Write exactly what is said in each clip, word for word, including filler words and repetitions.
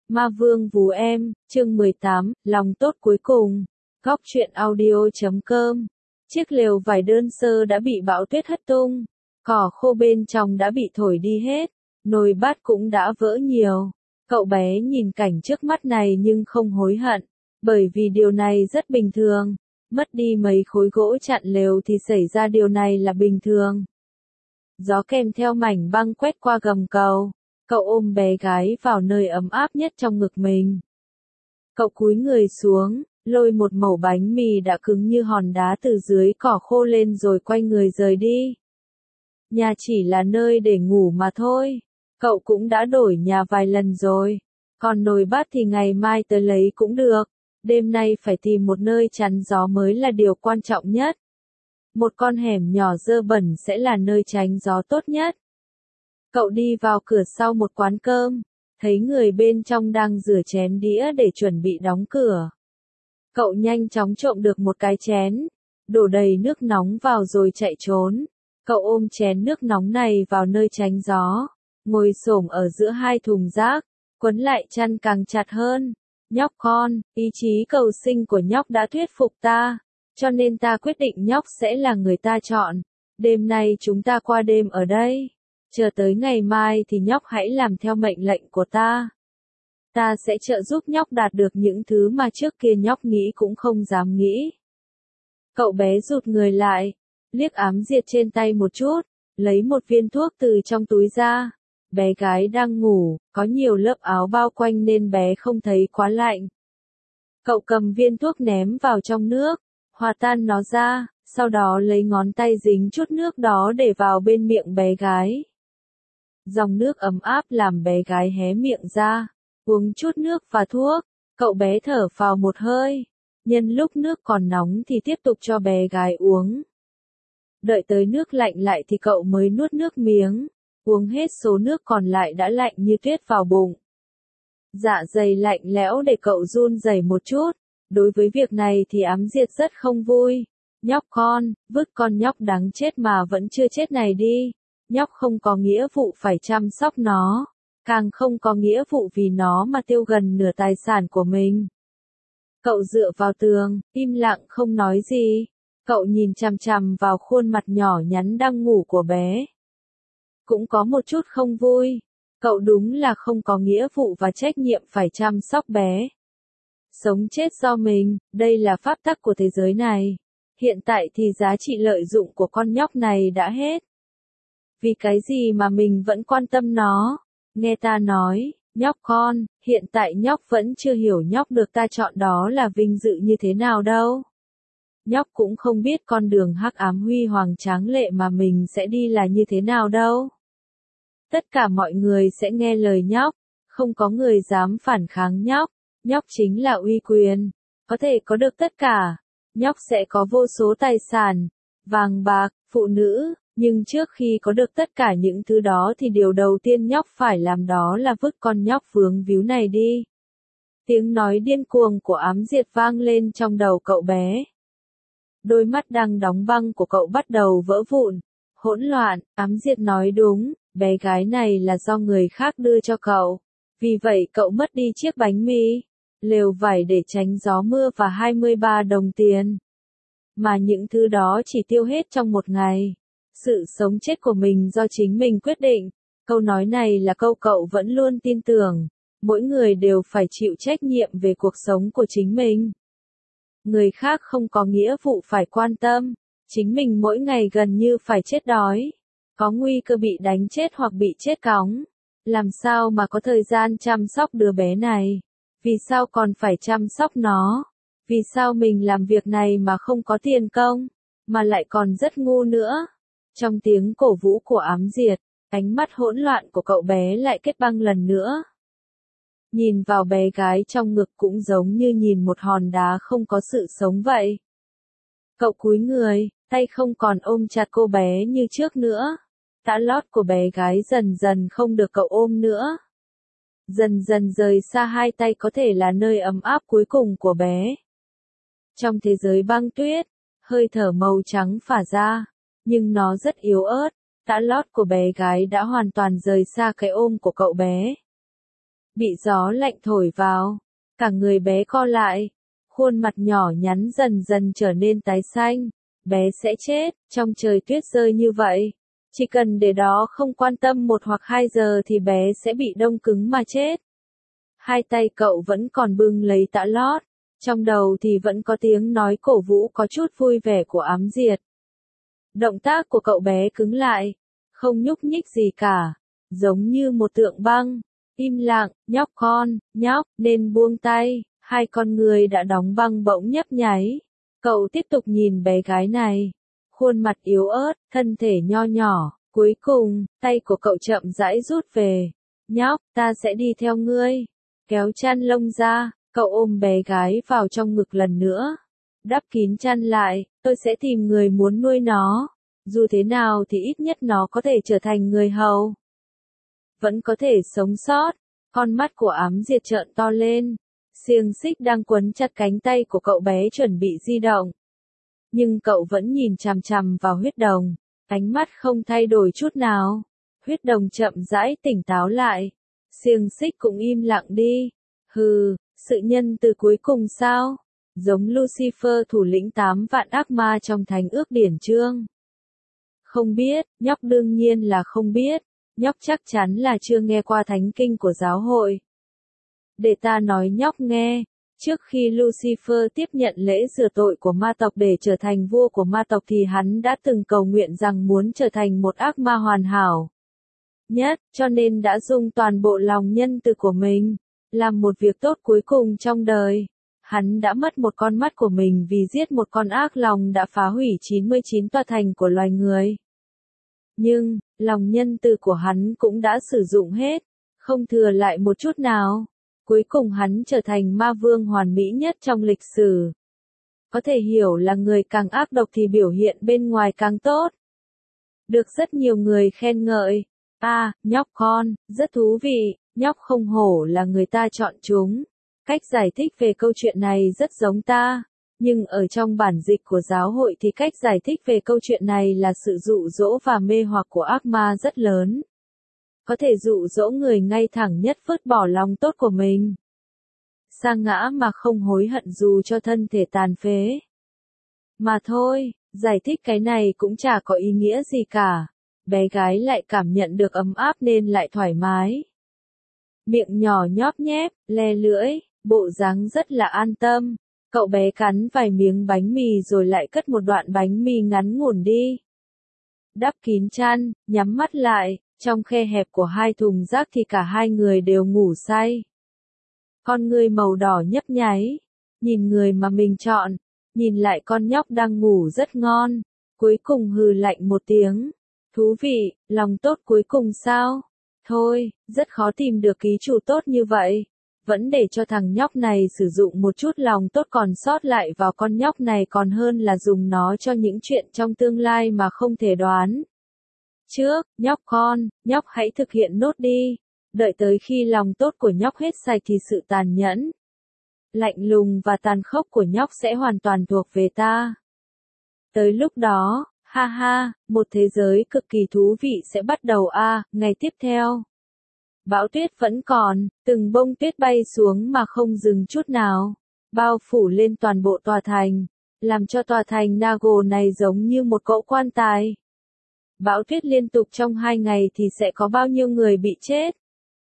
Ma Vương Vú Em, chương mười tám, lòng tốt cuối cùng. Góc truyện audio.com. Chiếc lều vải đơn sơ đã bị bão tuyết hất tung, cỏ khô bên trong đã bị thổi đi hết, nồi bát cũng đã vỡ nhiều. Cậu bé nhìn cảnh trước mắt này nhưng không hối hận, bởi vì điều này rất bình thường. Mất đi mấy khối gỗ chặn lều thì xảy ra điều này là bình thường. Gió kèm theo mảnh băng quét qua gầm cầu. Cậu ôm bé gái vào nơi ấm áp nhất trong ngực mình. Cậu cúi người xuống, lôi một mẩu bánh mì đã cứng như hòn đá từ dưới cỏ khô lên rồi quay người rời đi. Nhà chỉ là nơi để ngủ mà thôi. Cậu cũng đã đổi nhà vài lần rồi. Còn nồi bát thì ngày mai tới lấy cũng được. Đêm nay phải tìm một nơi chắn gió mới là điều quan trọng nhất. Một con hẻm nhỏ dơ bẩn sẽ là nơi tránh gió tốt nhất. Cậu đi vào cửa sau một quán cơm, thấy người bên trong đang rửa chén đĩa để chuẩn bị đóng cửa. Cậu nhanh chóng trộm được một cái chén, đổ đầy nước nóng vào rồi chạy trốn. Cậu ôm chén nước nóng này vào nơi tránh gió, ngồi xổm ở giữa hai thùng rác, quấn lại chăn càng chặt hơn. Nhóc con, ý chí cầu sinh của nhóc đã thuyết phục ta, cho nên ta quyết định nhóc sẽ là người ta chọn. Đêm nay chúng ta qua đêm ở đây. Chờ tới ngày mai thì nhóc hãy làm theo mệnh lệnh của ta. Ta sẽ trợ giúp nhóc đạt được những thứ mà trước kia nhóc nghĩ cũng không dám nghĩ. Cậu bé rụt người lại, liếc ám diệt trên tay một chút, lấy một viên thuốc từ trong túi ra. Bé gái đang ngủ, có nhiều lớp áo bao quanh nên bé không thấy quá lạnh. Cậu cầm viên thuốc ném vào trong nước, hòa tan nó ra, sau đó lấy ngón tay dính chút nước đó để vào bên miệng bé gái. Dòng nước ấm áp làm bé gái hé miệng ra, uống chút nước và thuốc, cậu bé thở phào một hơi, nhân lúc nước còn nóng thì tiếp tục cho bé gái uống. Đợi tới nước lạnh lại thì cậu mới nuốt nước miếng, uống hết số nước còn lại đã lạnh như tuyết vào bụng. Dạ dày lạnh lẽo để cậu run rẩy một chút, đối với việc này thì ám diệt rất không vui. Nhóc con, vứt con nhóc đáng chết mà vẫn chưa chết này đi. Nhóc không có nghĩa vụ phải chăm sóc nó, càng không có nghĩa vụ vì nó mà tiêu gần nửa tài sản của mình. Cậu dựa vào tường, im lặng không nói gì. Cậu nhìn chằm chằm vào khuôn mặt nhỏ nhắn đang ngủ của bé. Cũng có một chút không vui. Cậu đúng là không có nghĩa vụ và trách nhiệm phải chăm sóc bé. Sống chết do mình, đây là pháp tắc của thế giới này. Hiện tại thì giá trị lợi dụng của con nhóc này đã hết. Vì cái gì mà mình vẫn quan tâm nó? Nghe ta nói, nhóc con, hiện tại nhóc vẫn chưa hiểu nhóc được ta chọn đó là vinh dự như thế nào đâu. Nhóc cũng không biết con đường hắc ám huy hoàng tráng lệ mà mình sẽ đi là như thế nào đâu. Tất cả mọi người sẽ nghe lời nhóc, không có người dám phản kháng nhóc. Nhóc chính là uy quyền, có thể có được tất cả. Nhóc sẽ có vô số tài sản, vàng bạc, phụ nữ. Nhưng trước khi có được tất cả những thứ đó thì điều đầu tiên nhóc phải làm đó là vứt con nhóc vướng víu này đi. Tiếng nói điên cuồng của ám diệt vang lên trong đầu cậu bé. Đôi mắt đang đóng băng của cậu bắt đầu vỡ vụn. Hỗn loạn, ám diệt nói đúng, bé gái này là do người khác đưa cho cậu. Vì vậy cậu mất đi chiếc bánh mì, lều vải để tránh gió mưa và hai mươi ba đồng tiền. Mà những thứ đó chỉ tiêu hết trong một ngày. Sự sống chết của mình do chính mình quyết định. Câu nói này là câu cậu vẫn luôn tin tưởng. Mỗi người đều phải chịu trách nhiệm về cuộc sống của chính mình. Người khác không có nghĩa vụ phải quan tâm. Chính mình mỗi ngày gần như phải chết đói. Có nguy cơ bị đánh chết hoặc bị chết cóng. Làm sao mà có thời gian chăm sóc đứa bé này? Vì sao còn phải chăm sóc nó? Vì sao mình làm việc này mà không có tiền công? Mà lại còn rất ngu nữa? Trong tiếng cổ vũ của ám diệt, ánh mắt hỗn loạn của cậu bé lại kết băng lần nữa. Nhìn vào bé gái trong ngực cũng giống như nhìn một hòn đá không có sự sống vậy. Cậu cúi người, tay không còn ôm chặt cô bé như trước nữa. Tã lót của bé gái dần dần không được cậu ôm nữa. Dần dần rời xa hai tay có thể là nơi ấm áp cuối cùng của bé. Trong thế giới băng tuyết, hơi thở màu trắng phả ra. Nhưng nó rất yếu ớt, tã lót của bé gái đã hoàn toàn rời xa cái ôm của cậu bé. bị gió lạnh thổi vào, cả người bé co lại, khuôn mặt nhỏ nhắn dần dần trở nên tái xanh, bé sẽ chết, trong trời tuyết rơi như vậy. Chỉ cần để đó không quan tâm một hoặc hai giờ thì bé sẽ bị đông cứng mà chết. Hai tay cậu vẫn còn bưng lấy tã lót, trong đầu thì vẫn có tiếng nói cổ vũ có chút vui vẻ của Ám Diệt. Động tác của cậu bé cứng lại, không nhúc nhích gì cả, giống như một tượng băng. Im lặng, nhóc con, nhóc, nên buông tay. Hai con người đã đóng băng bỗng nhấp nháy. Cậu tiếp tục nhìn bé gái này. Khuôn mặt yếu ớt, thân thể nho nhỏ. Cuối cùng, tay của cậu chậm rãi rút về. Nhóc, ta sẽ đi theo ngươi. Kéo chăn lông ra, cậu ôm bé gái vào trong ngực lần nữa. Đắp kín chăn lại, tôi sẽ tìm người muốn nuôi nó. Dù thế nào thì ít nhất nó có thể trở thành người hầu. Vẫn có thể sống sót. Con mắt của Ám Diệt trợn to lên. Xiềng xích đang quấn chặt cánh tay của cậu bé chuẩn bị di động. Nhưng cậu vẫn nhìn chằm chằm vào huyết đồng. Ánh mắt không thay đổi chút nào. Huyết đồng chậm rãi tỉnh táo lại. Xiềng xích cũng im lặng đi. Hừ, sự nhân từ cuối cùng sao? Giống Lucifer thủ lĩnh tám vạn ác ma trong thánh ước điển chương. Không biết, nhóc đương nhiên là không biết. Nhóc chắc chắn là chưa nghe qua thánh kinh của giáo hội. Để ta nói nhóc nghe, trước khi Lucifer tiếp nhận lễ rửa tội của ma tộc để trở thành vua của ma tộc thì hắn đã từng cầu nguyện rằng muốn trở thành một ác ma hoàn hảo nhất, cho nên đã dùng toàn bộ lòng nhân từ của mình, làm một việc tốt cuối cùng trong đời. Hắn đã mất một con mắt của mình vì giết một con ác lòng đã phá hủy chín mươi chín tòa thành của loài người. Nhưng, lòng nhân từ của hắn cũng đã sử dụng hết, không thừa lại một chút nào. Cuối cùng hắn trở thành ma vương hoàn mỹ nhất trong lịch sử. Có thể hiểu là người càng ác độc thì biểu hiện bên ngoài càng tốt. Được rất nhiều người khen ngợi. À, nhóc con, rất thú vị, nhóc không hổ là người ta chọn chúng. Cách giải thích về câu chuyện này rất giống ta. Nhưng ở trong bản dịch của giáo hội thì cách giải thích về câu chuyện này là sự dụ dỗ và mê hoặc của ác ma rất lớn. Có thể dụ dỗ người ngay thẳng nhất vứt bỏ lòng tốt của mình. Sa ngã mà không hối hận dù cho thân thể tàn phế. Mà thôi, giải thích cái này cũng chả có ý nghĩa gì cả. Bé gái lại cảm nhận được ấm áp nên lại thoải mái. Miệng nhỏ nhóp nhép, le lưỡi, bộ dáng rất là an tâm. Cậu bé cắn vài miếng bánh mì rồi lại cất một đoạn bánh mì ngắn ngủn đi. Đắp kín chăn, nhắm mắt lại, trong khe hẹp của hai thùng rác thì cả hai người đều ngủ say. Con người màu đỏ nhấp nháy, nhìn người mà mình chọn, nhìn lại con nhóc đang ngủ rất ngon, cuối cùng hừ lạnh một tiếng. Thú vị, lòng tốt cuối cùng sao? Thôi, rất khó tìm được ký chủ tốt như vậy. Vẫn để cho thằng nhóc này sử dụng một chút lòng tốt còn sót lại vào con nhóc này còn hơn là dùng nó cho những chuyện trong tương lai mà không thể đoán. Trước, nhóc con, nhóc hãy thực hiện nốt đi. Đợi tới khi lòng tốt của nhóc hết sạch thì sự tàn nhẫn, lạnh lùng và tàn khốc của nhóc sẽ hoàn toàn thuộc về ta. Tới lúc đó, ha ha, một thế giới cực kỳ thú vị sẽ bắt đầu a. À, ngày tiếp theo. Bão tuyết vẫn còn, từng bông tuyết bay xuống mà không dừng chút nào, bao phủ lên toàn bộ tòa thành, làm cho tòa thành Nago này giống như một cỗ quan tài. Bão tuyết liên tục trong hai ngày thì sẽ có bao nhiêu người bị chết?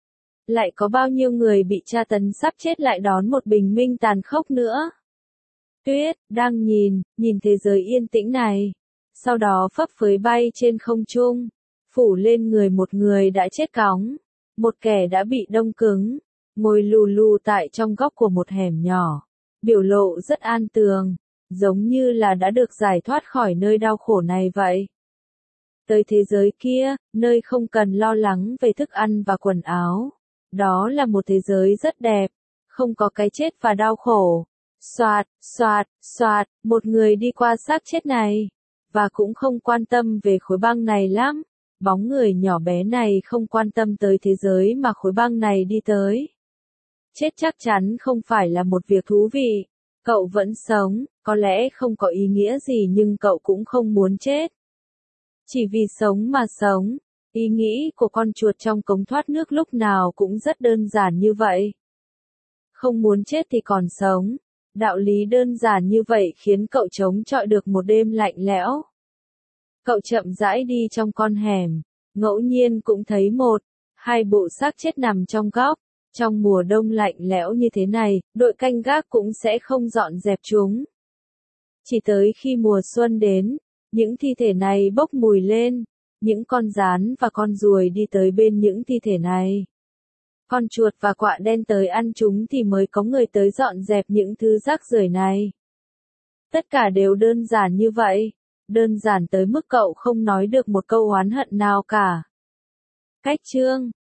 Lại có bao nhiêu người bị tra tấn sắp chết lại đón một bình minh tàn khốc nữa? Tuyết, đang nhìn, nhìn thế giới yên tĩnh này. Sau đó phấp phới bay trên không trung, phủ lên người một người đã chết cóng. Một kẻ đã bị đông cứng, ngồi lù lù tại trong góc của một hẻm nhỏ. Biểu lộ rất an tường, giống như là đã được giải thoát khỏi nơi đau khổ này vậy. Tới thế giới kia, nơi không cần lo lắng về thức ăn và quần áo. Đó là một thế giới rất đẹp, không có cái chết và đau khổ. Xoạt, xoạt, xoạt, một người đi qua xác chết này, và cũng không quan tâm về khối băng này lắm. Bóng người nhỏ bé này không quan tâm tới thế giới mà khối băng này đi tới. Chết chắc chắn không phải là một việc thú vị. Cậu vẫn sống, có lẽ không có ý nghĩa gì nhưng cậu cũng không muốn chết. Chỉ vì sống mà sống. Ý nghĩ của con chuột trong cống thoát nước lúc nào cũng rất đơn giản như vậy. Không muốn chết thì còn sống. Đạo lý đơn giản như vậy khiến cậu chống chọi được một đêm lạnh lẽo. Cậu chậm rãi đi trong con hẻm, ngẫu nhiên cũng thấy một, hai bộ xác chết nằm trong góc. Trong mùa đông lạnh lẽo như thế này, đội canh gác cũng sẽ không dọn dẹp chúng. Chỉ tới khi mùa xuân đến, những thi thể này bốc mùi lên, những con gián và con ruồi đi tới bên những thi thể này. Con chuột và quạ đen tới ăn chúng thì mới có người tới dọn dẹp những thứ rác rưởi này. Tất cả đều đơn giản như vậy, đơn giản tới mức cậu không nói được một câu oán hận nào cả. Cách chương